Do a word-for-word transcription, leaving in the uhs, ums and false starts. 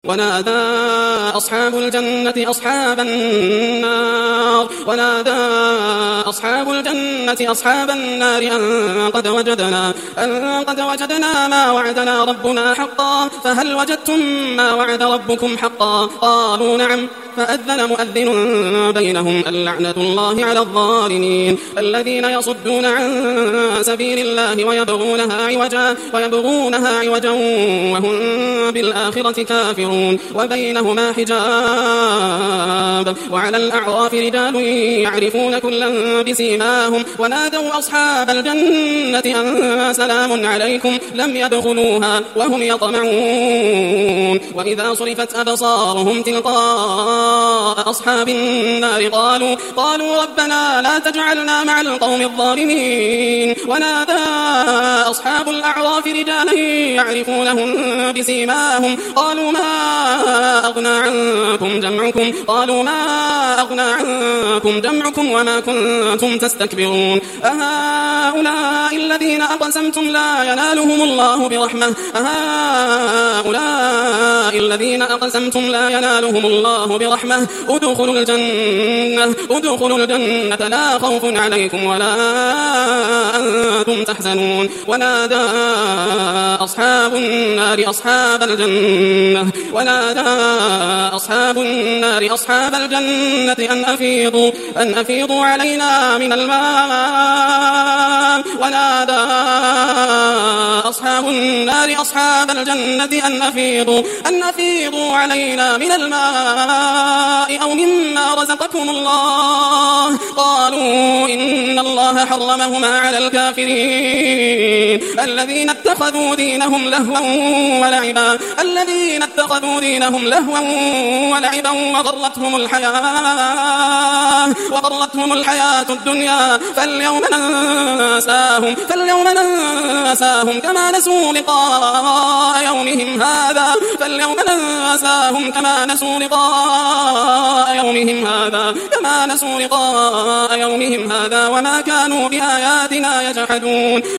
ونادى أصحاب الجنة أصحاب النار ونادى أصحاب الجنة أصحاب النار أن قد وجدنا أن قد وجدنا ما وعدنا ربنا حقا فهل وجدتم ما وعد ربكم حقا قالوا نعم فأذن مؤذن بينهم اللعنة الله على الظالمين الذين يصدون عن سبيل الله ويبغونها عوجا ويبغونها عوجا وهم بالآخرة كافرون وبينهما حجاب وعلى الأعراف رجال يعرفون كلا بسيماهم ونادوا أصحاب الجنة أن سلام عليكم لم يدخلوها وهم يطمعون وإذا صرفت أبصارهم تلقاء أصحاب النار قالوا قالوا ربنا لا تجعلنا مع القوم الظالمين ونادى أصحاب الأعراف رجالا يعرفونهم بسيماهم قالوا ما أغنى عنكم جمعكم قالوا ما أغنى عنكم جمعكم وما كنتم تستكبرون أهؤلاء الذين أقسمتم لا ينالهم الله برحمة أهؤلاء الذين أقسمتم لا ينالهم الله برحمة ادخلوا الجنة ادخلوا الجنة لا خوف عليكم ولا أنتم تحزنون ونادى أصحاب النار أصحاب الجنة ونادى أصحاب النار أصحاب الجنة أن أفيضوا أن أفيضوا علينا من الماء ونادى أصحاب النار أصحاب الجنة أن أفيضوا أن أفيضوا علينا من الماء أو مما رزقكم الله قالوا إن الله حرمهما على الكافرين الذين اتخذوا دينهم لهوا ولعبا الذين اتخذوا دينهم لهوا ولعبا وغرتهم الحياة وغرتهم الحياة الدنيا فاليوم ننساهم فاليوم ننساهم كما نسوا لقاء يومهم هذا فاليوم ننساهم كما نسوا لقاء يومهم هذا كما نسوا لقاء يومهم هذا وما كانوا بآياتنا يجحدون